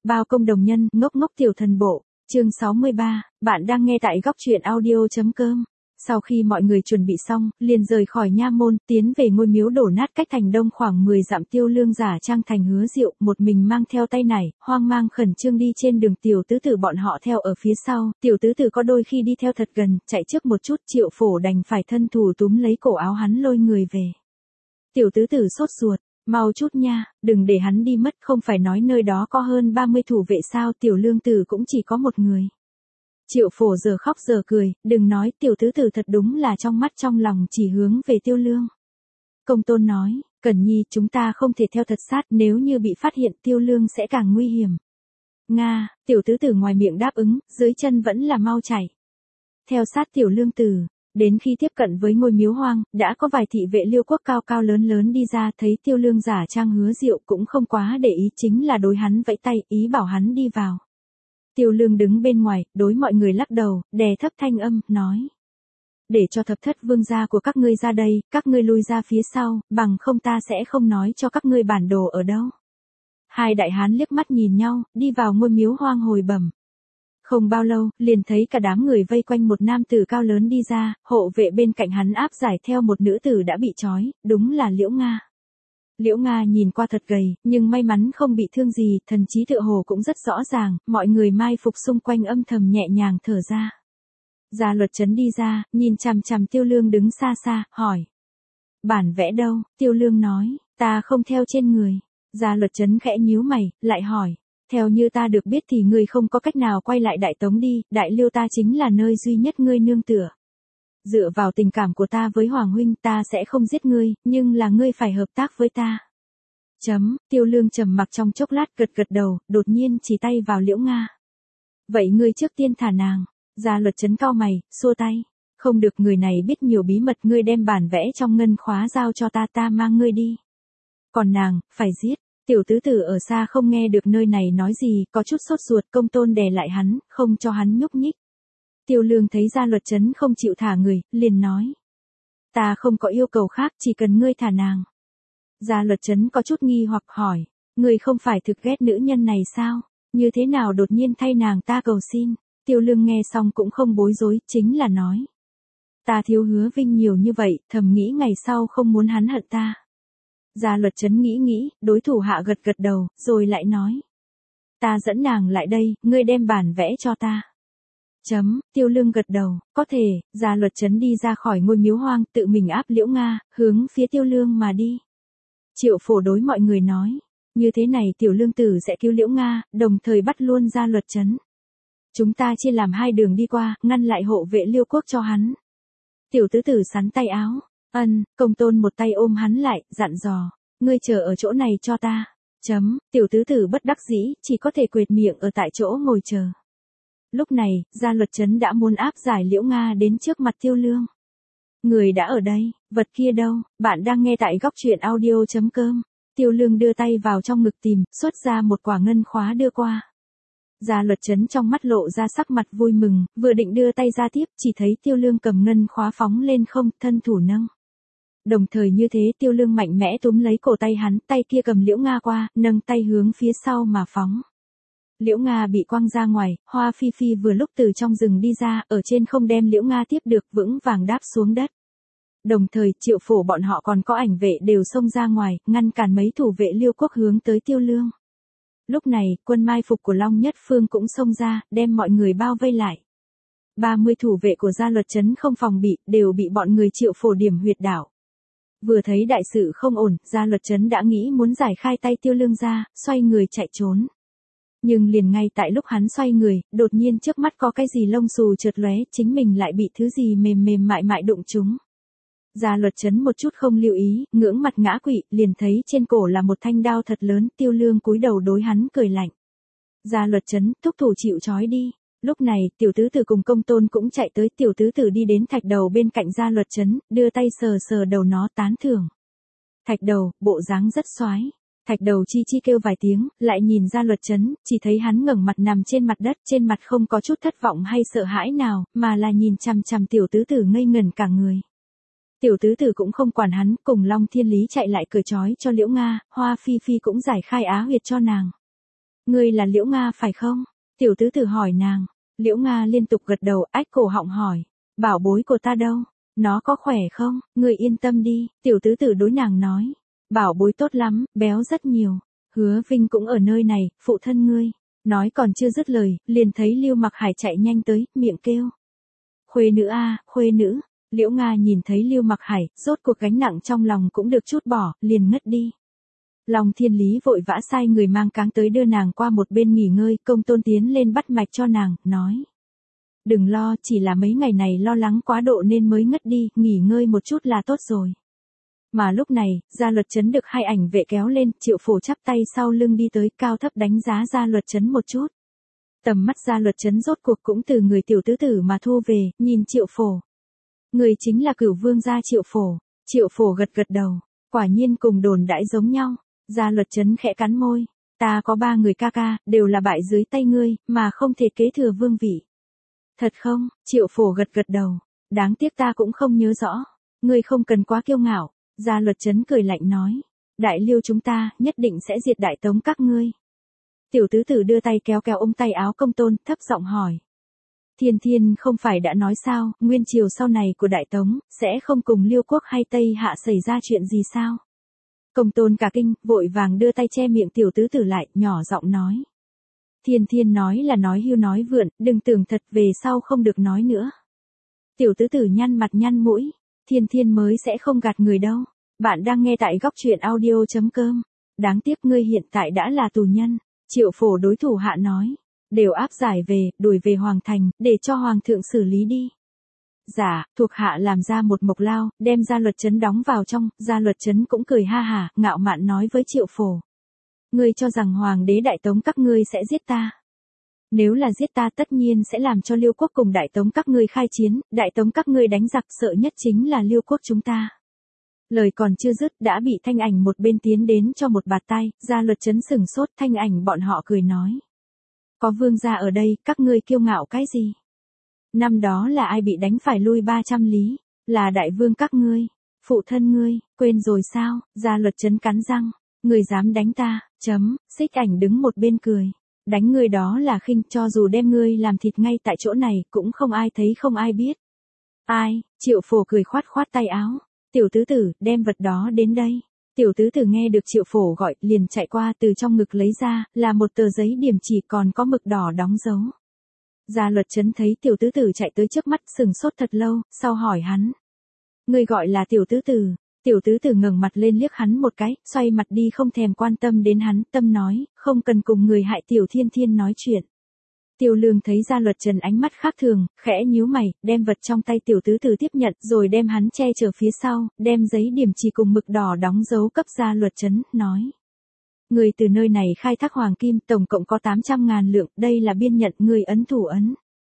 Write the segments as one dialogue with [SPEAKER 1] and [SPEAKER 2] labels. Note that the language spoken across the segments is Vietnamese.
[SPEAKER 1] Bao công đồng nhân, ngốc ngốc tiểu thần bộ. Chương 63, bạn đang nghe tại góc truyện audio.com. Sau khi mọi người chuẩn bị xong, liền rời khỏi nha môn, tiến về ngôi miếu đổ nát cách thành đông khoảng 10 dặm. Tiêu Lương giả trang thành Hứa Diệu, một mình mang theo tay nải, hoang mang khẩn trương đi trên đường. Tiểu tứ tử bọn họ theo ở phía sau, tiểu tứ tử có đôi khi đi theo thật gần, chạy trước một chút. Triệu Phổ đành phải thân thủ túm lấy cổ áo hắn lôi người về. Tiểu tứ tử sốt ruột, mau chút nha, đừng để hắn đi mất, không phải nói nơi đó có hơn 30 thủ vệ sao. Tiểu Lương tử cũng chỉ có một người. Triệu Phổ giờ khóc giờ cười, đừng nói, tiểu tứ tử thật đúng là trong mắt trong lòng chỉ hướng về Tiêu Lương. Công tôn nói, Cẩn Nhi, chúng ta không thể theo thật sát, nếu như bị phát hiện Tiêu Lương sẽ càng nguy hiểm. Nga, tiểu tứ tử ngoài miệng đáp ứng, dưới chân vẫn là mau chạy. Theo sát Tiểu Lương tử, đến khi tiếp cận với ngôi miếu hoang, đã có vài thị vệ Liêu quốc cao cao lớn lớn đi ra, thấy Tiêu Lương giả trang Hứa Diệu cũng không quá để ý, chính là đối hắn vẫy tay, ý bảo hắn đi vào. Tiêu Lương đứng bên ngoài, đối mọi người lắc đầu, đè thấp thanh âm, nói. Để cho thập thất vương gia của các ngươi ra đây, các ngươi lui ra phía sau, bằng không ta sẽ không nói cho các ngươi bản đồ ở đâu. Hai đại hán liếc mắt nhìn nhau, đi vào ngôi miếu hoang hồi bẩm. Không bao lâu, liền thấy cả đám người vây quanh một nam tử cao lớn đi ra, hộ vệ bên cạnh hắn áp giải theo một nữ tử đã bị trói, đúng là Liễu Nga. Liễu Nga nhìn qua thật gầy, nhưng may mắn không bị thương gì, thần trí tựa hồ cũng rất rõ ràng, mọi người mai phục xung quanh âm thầm nhẹ nhàng thở ra. Gia Luật Trấn đi ra, nhìn chằm chằm Tiêu Lương đứng xa xa, hỏi. Bản vẽ đâu? Tiêu Lương nói, ta không theo trên người. Gia Luật Trấn khẽ nhíu mày, lại hỏi. Theo như ta được biết thì ngươi không có cách nào quay lại Đại Tống đi, Đại Liêu ta chính là nơi duy nhất ngươi nương tựa. Dựa vào tình cảm của ta với Hoàng huynh, ta sẽ không giết ngươi, nhưng là ngươi phải hợp tác với ta. Tiêu Lương trầm mặc trong chốc lát, gật gật đầu, đột nhiên chỉ tay vào Liễu Nga. Vậy ngươi trước tiên thả nàng. Gia Luật Trấn cau mày, xua tay. Không được, người này biết nhiều bí mật, ngươi đem bản vẽ trong ngân khóa giao cho ta, ta mang ngươi đi. Còn nàng, phải giết. Tiểu tứ tử ở xa không nghe được nơi này nói gì, có chút sốt ruột. Công tôn đè lại hắn, không cho hắn nhúc nhích. Tiêu Lương thấy Gia Luật Trấn không chịu thả người, liền nói. Ta không có yêu cầu khác, chỉ cần ngươi thả nàng. Gia Luật Trấn có chút nghi hoặc hỏi. Ngươi không phải thực ghét nữ nhân này sao? Như thế nào đột nhiên thay nàng ta cầu xin? Tiêu Lương nghe xong cũng không bối rối, chính là nói. Ta thiếu Hứa Vinh nhiều như vậy, thầm nghĩ ngày sau không muốn hắn hận ta. Gia Luật Trấn nghĩ, đối thủ hạ gật gật đầu, rồi lại nói. Ta dẫn nàng lại đây, ngươi đem bản vẽ cho ta. Tiêu Lương gật đầu, có thể. Gia Luật Trấn đi ra khỏi ngôi miếu hoang, tự mình áp Liễu Nga, hướng phía Tiêu Lương mà đi. Triệu Phổ đối mọi người nói. Như thế này Tiểu Lương tử sẽ cứu Liễu Nga, đồng thời bắt luôn Gia Luật Trấn. Chúng ta chia làm hai đường đi qua, ngăn lại hộ vệ Liêu quốc cho hắn. Tiểu tứ tử sắn tay áo. Công tôn một tay ôm hắn lại, dặn dò. Ngươi chờ ở chỗ này cho ta. Tiểu tứ tử bất đắc dĩ, chỉ có thể quệt miệng ở tại chỗ ngồi chờ. Lúc này, Gia Luật Trấn đã muốn áp giải Liễu Nga đến trước mặt Tiêu Lương. Người đã ở đây, vật kia đâu? Bạn đang nghe tại góc truyện audio.com. Tiêu Lương đưa tay vào trong ngực tìm, xuất ra một quả ngân khóa đưa qua. Gia Luật Trấn trong mắt lộ ra sắc mặt vui mừng, vừa định đưa tay ra tiếp, chỉ thấy Tiêu Lương cầm ngân khóa phóng lên không, thân thủ nâng. Đồng thời như thế Tiêu Lương mạnh mẽ túm lấy cổ tay hắn, tay kia cầm Liễu Nga qua, nâng tay hướng phía sau mà phóng. Liễu Nga bị quăng ra ngoài, Hoa Phi Phi vừa lúc từ trong rừng đi ra, ở trên không đem Liễu Nga tiếp được, vững vàng đáp xuống đất. Đồng thời, Triệu Phổ bọn họ còn có ảnh vệ đều xông ra ngoài, ngăn cản mấy thủ vệ Liêu quốc hướng tới Tiêu Lương. Lúc này, quân mai phục của Long Nhất Phương cũng xông ra, đem mọi người bao vây lại. 30 thủ vệ của Gia Luật Trấn không phòng bị, đều bị bọn người Triệu Phổ điểm huyệt đảo. Vừa thấy đại sự không ổn, Gia Luật Trấn đã nghĩ muốn giải khai tay Tiêu Lương ra, xoay người chạy trốn. Nhưng liền ngay tại lúc hắn xoay người, đột nhiên trước mắt có cái gì lông xù chợt lóe, chính mình lại bị thứ gì mềm mềm mại mại đụng trúng. Gia Luật Trấn một chút không lưu ý, ngưỡng mặt ngã quỵ, liền thấy trên cổ là một thanh đao thật lớn. Tiêu Lương cúi đầu đối hắn cười lạnh. Gia Luật Trấn, thúc thủ chịu trói đi. Lúc này, tiểu tứ tử cùng công tôn cũng chạy tới. Tiểu tứ tử đi đến thạch đầu bên cạnh Gia Luật Trấn, đưa tay sờ sờ đầu nó, tán thưởng. Thạch đầu, bộ dáng rất xoái. Thạch đầu chi chi kêu vài tiếng, lại nhìn Gia Luật Trấn, chỉ thấy hắn ngẩng mặt nằm trên mặt đất, trên mặt không có chút thất vọng hay sợ hãi nào, mà là nhìn chằm chằm tiểu tứ tử ngây ngẩn cả người. Tiểu tứ tử cũng không quản hắn, cùng Long Thiên Lý chạy lại cởi trói cho Liễu Nga, Hoa Phi Phi cũng giải khai á huyệt cho nàng. Ngươi là Liễu Nga phải không? Tiểu tứ tử hỏi nàng. Liễu Nga liên tục gật đầu, ách cổ họng hỏi. Bảo bối của ta đâu? Nó có khỏe không? Ngươi yên tâm đi, tiểu tứ tử đối nàng nói. Bảo bối tốt lắm, béo rất nhiều. Hứa Vinh cũng ở nơi này, phụ thân ngươi. Nói còn chưa dứt lời, liền thấy Lưu Mặc Hải chạy nhanh tới, miệng kêu. Khuê nữ a, khuê nữ. Liễu Nga nhìn thấy Lưu Mặc Hải, rốt cuộc gánh nặng trong lòng cũng được chút bỏ, liền ngất đi. Long Thiên Lý vội vã sai người mang cáng tới đưa nàng qua một bên nghỉ ngơi, Công Tôn tiến lên bắt mạch cho nàng, nói. Đừng lo, chỉ là mấy ngày này lo lắng quá độ nên mới ngất đi, nghỉ ngơi một chút là tốt rồi. Mà lúc này, Gia Luật Trấn được hai ảnh vệ kéo lên, Triệu Phổ chắp tay sau lưng đi tới, cao thấp đánh giá Gia Luật Trấn một chút. Tầm mắt Gia Luật Trấn rốt cuộc cũng từ người tiểu tứ tử mà thu về, nhìn Triệu Phổ. Người chính là Cửu Vương gia Triệu Phổ. Triệu Phổ gật gật đầu, quả nhiên cùng đồn đãi giống nhau. Gia Luật Trấn khẽ cắn môi, ta có 3 người ca ca, đều là bại dưới tay ngươi, mà không thể kế thừa vương vị. Thật không? Triệu Phổ gật gật đầu, đáng tiếc ta cũng không nhớ rõ. Ngươi không cần quá kiêu ngạo. Gia Luật Trấn cười lạnh nói, Đại Liêu chúng ta nhất định sẽ diệt Đại Tống các ngươi. Tiểu tứ tử đưa tay kéo kéo ống tay áo Công Tôn, thấp giọng hỏi. Thiên Thiên không phải đã nói sao, nguyên triều sau này của Đại Tống, sẽ không cùng Liêu quốc hay Tây Hạ xảy ra chuyện gì sao? Công Tôn cả kinh, vội vàng đưa tay che miệng tiểu tứ tử lại, nhỏ giọng nói. Thiên Thiên nói là nói hưu nói vượn, đừng tưởng thật về sau không được nói nữa. Tiểu tứ tử nhăn mặt nhăn mũi, Thiên Thiên mới sẽ không gạt người đâu. Bạn đang nghe tại góc truyện audio.com. Đáng tiếc ngươi hiện tại đã là tù nhân. Triệu Phổ đối thủ hạ nói. Đều áp giải về, đuổi về Hoàng Thành, để cho Hoàng thượng xử lý đi. Dạ, thuộc hạ làm ra một mộc lao, đem Gia Luật Trấn đóng vào trong, Gia Luật Trấn cũng cười ha hả, ngạo mạn nói với Triệu Phổ. Ngươi cho rằng Hoàng đế Đại Tống các ngươi sẽ giết ta. Nếu là giết ta tất nhiên sẽ làm cho Liêu quốc cùng Đại Tống các ngươi khai chiến, Đại Tống các ngươi đánh giặc sợ nhất chính là Liêu quốc chúng ta. Lời còn chưa dứt đã bị Thanh Ảnh một bên tiến đến cho một bạt tay, Gia Luật Trấn sừng sốt, Thanh Ảnh bọn họ cười nói. Có vương gia ở đây, các ngươi kiêu ngạo cái gì? Năm đó là ai bị đánh phải lui 300 lý? Là đại vương các ngươi, phụ thân ngươi, quên rồi sao? Gia Luật Trấn cắn răng, người dám đánh ta, Xích Ảnh đứng một bên cười. Đánh ngươi đó là khinh, cho dù đem ngươi làm thịt ngay tại chỗ này, cũng không ai thấy không ai biết. Ai? Triệu Phổ cười khoát khoát tay áo. Tiểu tứ tử, đem vật đó đến đây. Tiểu tứ tử nghe được Triệu Phổ gọi, liền chạy qua từ trong ngực lấy ra, là một tờ giấy điểm chỉ còn có mực đỏ đóng dấu. Gia Luật Trấn thấy tiểu tứ tử chạy tới trước mắt sừng sốt thật lâu, sau hỏi hắn. Người gọi là tiểu tứ tử. Tiểu tứ tử ngẩng mặt lên liếc hắn một cái, xoay mặt đi không thèm quan tâm đến hắn, tâm nói, không cần cùng người hại tiểu Thiên Thiên nói chuyện. Tiêu Lương thấy Gia Luật Trấn ánh mắt khác thường, khẽ nhíu mày, đem vật trong tay tiểu tứ tử tiếp nhận, rồi đem hắn che chở phía sau, đem giấy điểm chỉ cùng mực đỏ đóng dấu cấp Gia Luật Trấn, nói. Người từ nơi này khai thác hoàng kim, tổng cộng có 800.000 lượng, đây là biên nhận, người ấn thủ ấn.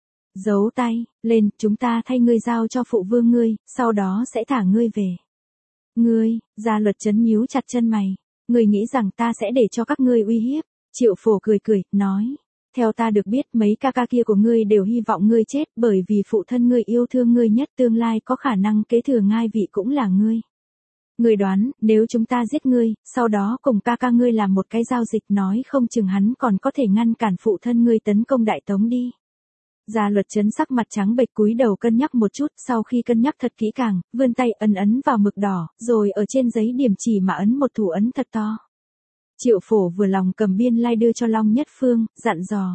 [SPEAKER 1] Giấu tay, lên, chúng ta thay ngươi giao cho phụ vương ngươi, sau đó sẽ thả ngươi về. Ngươi, Gia Luật Trấn nhíu chặt chân mày, ngươi nghĩ rằng ta sẽ để cho các ngươi uy hiếp. Triệu Phổ cười cười, nói. Theo ta được biết mấy ca ca kia của ngươi đều hy vọng ngươi chết bởi vì phụ thân ngươi yêu thương ngươi nhất tương lai có khả năng kế thừa ngai vị cũng là ngươi. Ngươi đoán, nếu chúng ta giết ngươi, sau đó cùng ca ca ngươi làm một cái giao dịch nói không chừng hắn còn có thể ngăn cản phụ thân ngươi tấn công Đại Tống đi. Gia Luật Trấn sắc mặt trắng bệch cúi đầu cân nhắc một chút, sau khi cân nhắc thật kỹ càng, vươn tay ấn vào mực đỏ, rồi ở trên giấy điểm chỉ mà ấn một thủ ấn thật to. Triệu Phổ vừa lòng cầm biên lai đưa cho Long Nhất Phương, dặn dò.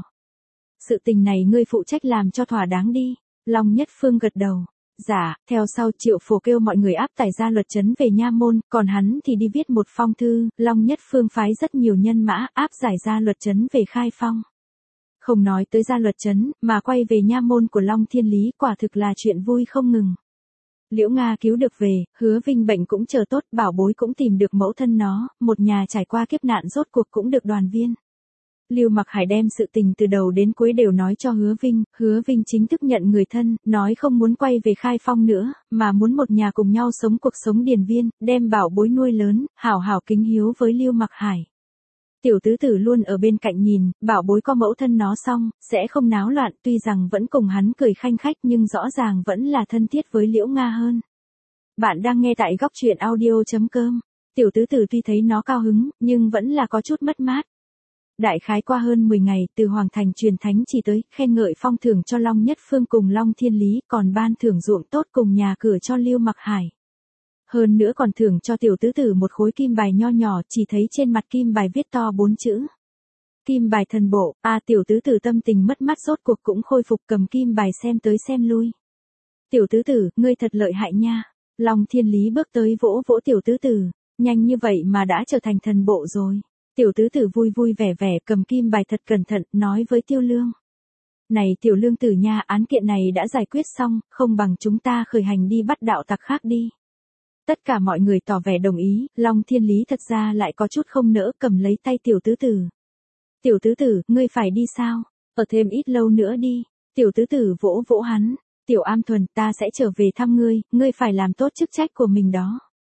[SPEAKER 1] Sự tình này ngươi phụ trách làm cho thỏa đáng đi. Long Nhất Phương gật đầu. Dạ, theo sau Triệu Phổ kêu mọi người áp tải Gia Luật Trấn về nha môn, còn hắn thì đi viết một phong thư, Long Nhất Phương phái rất nhiều nhân mã áp giải Gia Luật Trấn về Khai Phong. Không nói tới Gia Luật Trấn, mà quay về nha môn của Long Thiên Lý quả thực là chuyện vui không ngừng. Liễu Nga cứu được về, Hứa Vinh bệnh cũng chờ tốt, Bảo Bối cũng tìm được mẫu thân nó, một nhà trải qua kiếp nạn rốt cuộc cũng được đoàn viên. Lưu Mặc Hải đem sự tình từ đầu đến cuối đều nói cho Hứa Vinh chính thức nhận người thân, nói không muốn quay về Khai Phong nữa, mà muốn một nhà cùng nhau sống cuộc sống điền viên, đem Bảo Bối nuôi lớn, hảo hảo kính hiếu với Lưu Mặc Hải. Tiểu tứ tử luôn ở bên cạnh nhìn, Bảo Bối có mẫu thân nó xong, sẽ không náo loạn, tuy rằng vẫn cùng hắn cười khanh khách nhưng rõ ràng vẫn là thân thiết với Liễu Nga hơn. Bạn đang nghe tại góc truyện audio.com. Tiểu tứ tử tuy thấy nó cao hứng, nhưng vẫn là có chút mất mát. Đại khái qua hơn 10 ngày, từ Hoàng Thành truyền thánh chỉ tới, khen ngợi phong thưởng cho Long Nhất Phương cùng Long Thiên Lý, còn ban thưởng ruộng tốt cùng nhà cửa cho Lưu Mặc Hải. Hơn nữa còn thưởng cho tiểu tứ tử một khối kim bài nho nhỏ, chỉ thấy trên mặt kim bài viết to 4 chữ. Kim bài thần bộ, tiểu tứ tử tâm tình mất mát rốt cuộc cũng khôi phục, cầm kim bài xem tới xem lui. Tiểu tứ tử, ngươi thật lợi hại nha. Long Thiên Lý bước tới vỗ vỗ tiểu tứ tử, nhanh như vậy mà đã trở thành thần bộ rồi. Tiểu tứ tử vui vui vẻ vẻ cầm kim bài thật cẩn thận, nói với Tiêu Lương. Này tiểu lương tử nha, án kiện này đã giải quyết xong, không bằng chúng ta khởi hành đi bắt đạo tặc khác đi. Tất cả mọi người tỏ vẻ đồng ý, Long Thiên Lý thật ra lại có chút không nỡ, cầm lấy tay tiểu tứ tử. Tiểu tứ tử, ngươi phải đi sao? Ở thêm ít lâu nữa đi. Tiểu tứ tử vỗ vỗ hắn. Tiểu Am Thuần, ta sẽ trở về thăm ngươi phải làm tốt chức trách của mình đó.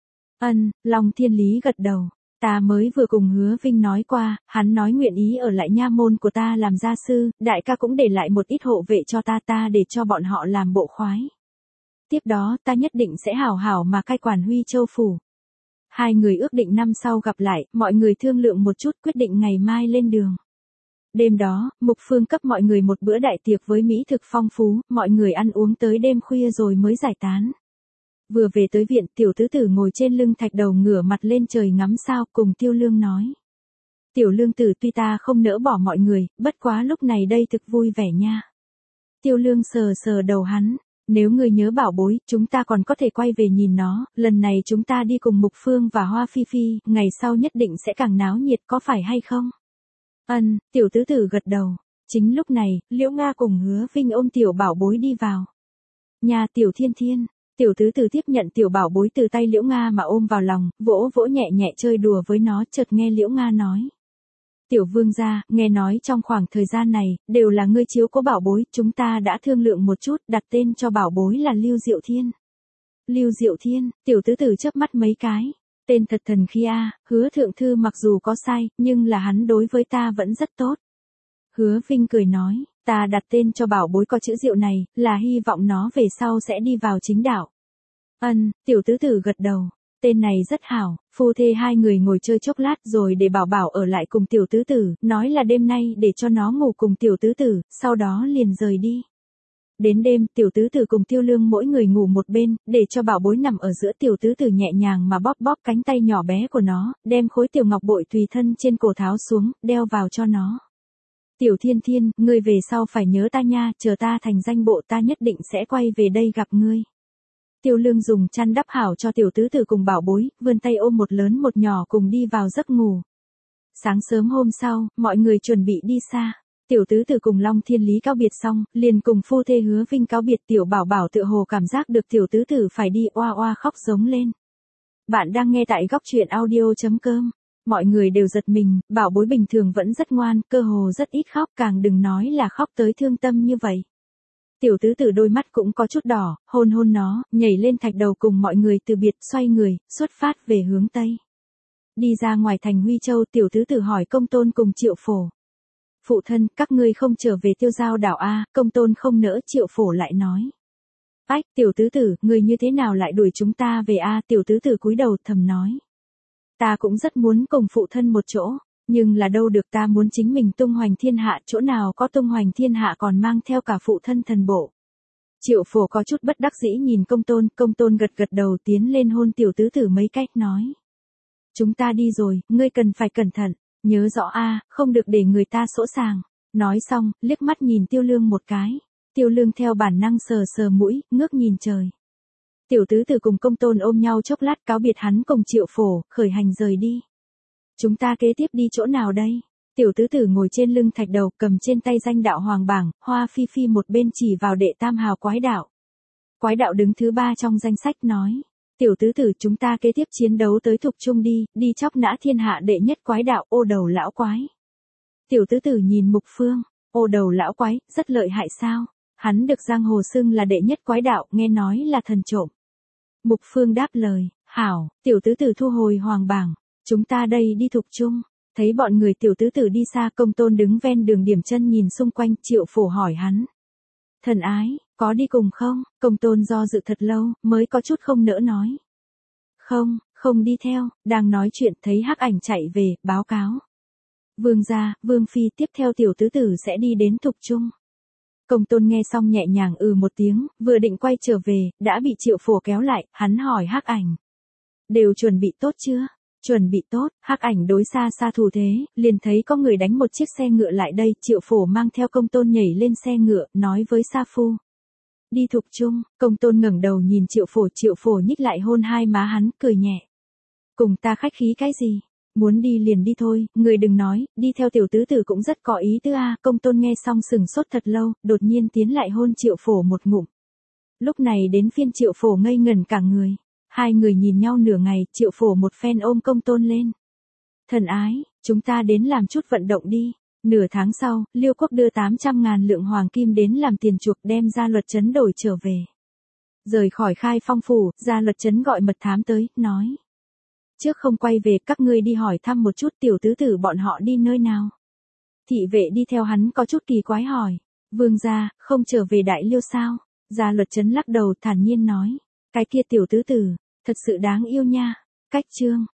[SPEAKER 1] Long Thiên Lý gật đầu. Ta mới vừa cùng Hứa Vinh nói qua, hắn nói nguyện ý ở lại nha môn của ta làm gia sư, đại ca cũng để lại một ít hộ vệ cho ta để cho bọn họ làm bộ khoái. Tiếp đó ta nhất định sẽ hảo hảo mà cai quản Huy Châu Phủ. Hai người ước định năm sau gặp lại, mọi người thương lượng một chút quyết định ngày mai lên đường. Đêm đó, Mục Phương cấp mọi người một bữa đại tiệc với mỹ thực phong phú, mọi người ăn uống tới đêm khuya rồi mới giải tán. Vừa về tới viện, tiểu tứ tử ngồi trên lưng thạch đầu ngửa mặt lên trời ngắm sao, cùng Tiêu Lương nói. Tiểu lương tử, tuy ta không nỡ bỏ mọi người, bất quá lúc này đây thực vui vẻ nha. Tiêu Lương sờ sờ đầu hắn. Nếu ngươi nhớ bảo bối, chúng ta còn có thể quay về nhìn nó, lần này chúng ta đi cùng Mục Phương và Hoa Phi Phi, ngày sau nhất định sẽ càng náo nhiệt, có phải hay không? Tiểu tứ tử gật đầu. Chính lúc này, Liễu Nga cùng Hứa Vinh ôm tiểu bảo bối đi vào. Nhà tiểu Thiên Thiên, tiểu tứ tử tiếp nhận tiểu bảo bối từ tay Liễu Nga mà ôm vào lòng, vỗ vỗ nhẹ nhẹ chơi đùa với nó, chợt nghe Liễu Nga nói. Tiểu vương gia, nghe nói trong khoảng thời gian này, đều là ngươi chiếu cố bảo bối, chúng ta đã thương lượng một chút, đặt tên cho bảo bối là Lưu Diệu Thiên. Lưu Diệu Thiên, tiểu tứ tử chớp mắt mấy cái. Tên thật thần khí a, Hứa thượng thư mặc dù có sai, nhưng là hắn đối với ta vẫn rất tốt. Hứa Vinh cười nói, ta đặt tên cho bảo bối có chữ Diệu này, là hy vọng nó về sau sẽ đi vào chính đạo. Tiểu tứ tử gật đầu. Tên này rất hảo, phu thê hai người ngồi chơi chốc lát rồi để bảo bảo ở lại cùng tiểu tứ tử, nói là đêm nay để cho nó ngủ cùng tiểu tứ tử, sau đó liền rời đi. Đến đêm, tiểu tứ tử cùng Tiêu Lương mỗi người ngủ một bên, để cho bảo bối nằm ở giữa, tiểu tứ tử nhẹ nhàng mà bóp bóp cánh tay nhỏ bé của nó, đem khối tiểu ngọc bội tùy thân trên cổ tháo xuống, đeo vào cho nó. Tiểu Thiên Thiên, ngươi về sau phải nhớ ta nha, chờ ta thành danh bộ ta nhất định sẽ quay về đây gặp ngươi. Tiêu Lương dùng chăn đắp hảo cho tiểu tứ tử cùng bảo bối, vươn tay ôm một lớn một nhỏ cùng đi vào giấc ngủ. Sáng sớm hôm sau, mọi người chuẩn bị đi xa. Tiểu tứ tử cùng Long Thiên Lý cáo biệt xong, liền cùng phu thê Hứa Vinh cáo biệt. Tiểu bảo bảo tựa hồ cảm giác được tiểu tứ tử phải đi, oa oa khóc giống lên. Bạn đang nghe tại góc truyện audio.com. Mọi người đều giật mình, bảo bối bình thường vẫn rất ngoan, cơ hồ rất ít khóc, càng đừng nói là khóc tới thương tâm như vậy. Tiểu tứ tử đôi mắt cũng có chút đỏ, hôn hôn nó, nhảy lên thạch đầu cùng mọi người từ biệt, xoay người, xuất phát về hướng Tây. Đi ra ngoài thành Huy Châu, tiểu tứ tử hỏi Công Tôn cùng Triệu Phổ. Phụ thân, các ngươi không trở về Tiêu Giao đảo a? Công Tôn không nỡ, Triệu Phổ lại nói. Ách, tiểu tứ tử, ngươi như thế nào lại đuổi chúng ta về a? Tiểu tứ tử cúi đầu thầm nói. Ta cũng rất muốn cùng phụ thân một chỗ, nhưng là đâu được, ta muốn chính mình tung hoành thiên hạ, chỗ nào có tung hoành thiên hạ còn mang theo cả phụ thân thần bộ. Triệu Phổ có chút bất đắc dĩ nhìn Công Tôn gật gật đầu tiến lên hôn tiểu tứ tử mấy cách nói. Chúng ta đi rồi, ngươi cần phải cẩn thận, nhớ rõ a, không được để người ta sỗ sàng. Nói xong, liếc mắt nhìn Tiêu Lương một cái. Tiêu Lương theo bản năng sờ sờ mũi, ngước nhìn trời. Tiểu tứ tử cùng Công Tôn ôm nhau chốc lát cáo biệt hắn cùng Triệu Phổ, khởi hành rời đi. Chúng ta kế tiếp đi chỗ nào đây? Tiểu tứ tử ngồi trên lưng thạch đầu, cầm trên tay danh đạo hoàng bảng, Hoa Phi Phi một bên chỉ vào đệ tam hào quái đạo. Quái đạo đứng thứ 3 trong danh sách nói. Tiểu tứ tử, chúng ta kế tiếp chiến đấu tới Thục Trung đi chóc nã thiên hạ đệ nhất quái đạo, Ô Đầu lão quái. Tiểu tứ tử nhìn Mục Phương, Ô Đầu lão quái, rất lợi hại sao? Hắn được giang hồ xưng là đệ nhất quái đạo, nghe nói là thần trộm. Mục Phương đáp lời, hảo. Tiểu tứ tử thu hồi hoàng bảng. Chúng ta đây đi Thục Trung. Thấy bọn người tiểu tứ tử đi xa, Công Tôn đứng ven đường điểm chân nhìn xung quanh, Triệu Phổ hỏi hắn. Thần ái, có đi cùng không? Công Tôn do dự thật lâu, mới có chút không nỡ nói. Không đi theo, đang nói chuyện thấy hắc ảnh chạy về, báo cáo. Vương gia, Vương phi tiếp theo tiểu tứ tử sẽ đi đến Thục Trung. Công tôn nghe xong nhẹ nhàng một tiếng, vừa định quay trở về, đã bị Triệu Phổ kéo lại, hắn hỏi Hắc Ảnh. Đều chuẩn bị tốt chưa? Chuẩn bị tốt, Hắc Ảnh đối xa xa thủ thế, liền thấy có người đánh một chiếc xe ngựa lại đây, Triệu Phổ mang theo công tôn nhảy lên xe ngựa, nói với Sa Phu. Đi Thục Trung, công tôn ngẩng đầu nhìn Triệu Phổ nhích lại hôn hai má hắn, cười nhẹ. Cùng ta khách khí cái gì? Muốn đi liền đi thôi, người đừng nói, đi theo tiểu tứ tử cũng rất có ý tứ a. Công tôn nghe xong sừng sốt thật lâu, đột nhiên tiến lại hôn Triệu Phổ một ngụm. Lúc này đến phiên Triệu Phổ ngây ngẩn cả người. Hai người nhìn nhau nửa ngày, Triệu Phổ một phen ôm công tôn lên. Thần ái, chúng ta đến làm chút vận động đi. Nửa tháng sau, Liêu Quốc đưa 800.000 lượng hoàng kim đến làm tiền chuộc đem Gia Luật Trấn đổi trở về. Rời khỏi Khai Phong phủ, Gia Luật Trấn gọi mật thám tới, nói. Trước không quay về, các ngươi đi hỏi thăm một chút tiểu tứ tử bọn họ đi nơi nào. Thị vệ đi theo hắn có chút kỳ quái hỏi. Vương gia, không trở về Đại Liêu sao? Gia Luật Trấn lắc đầu thản nhiên nói. Cái kia tiểu tứ tử, thật sự đáng yêu nha. Cách chương.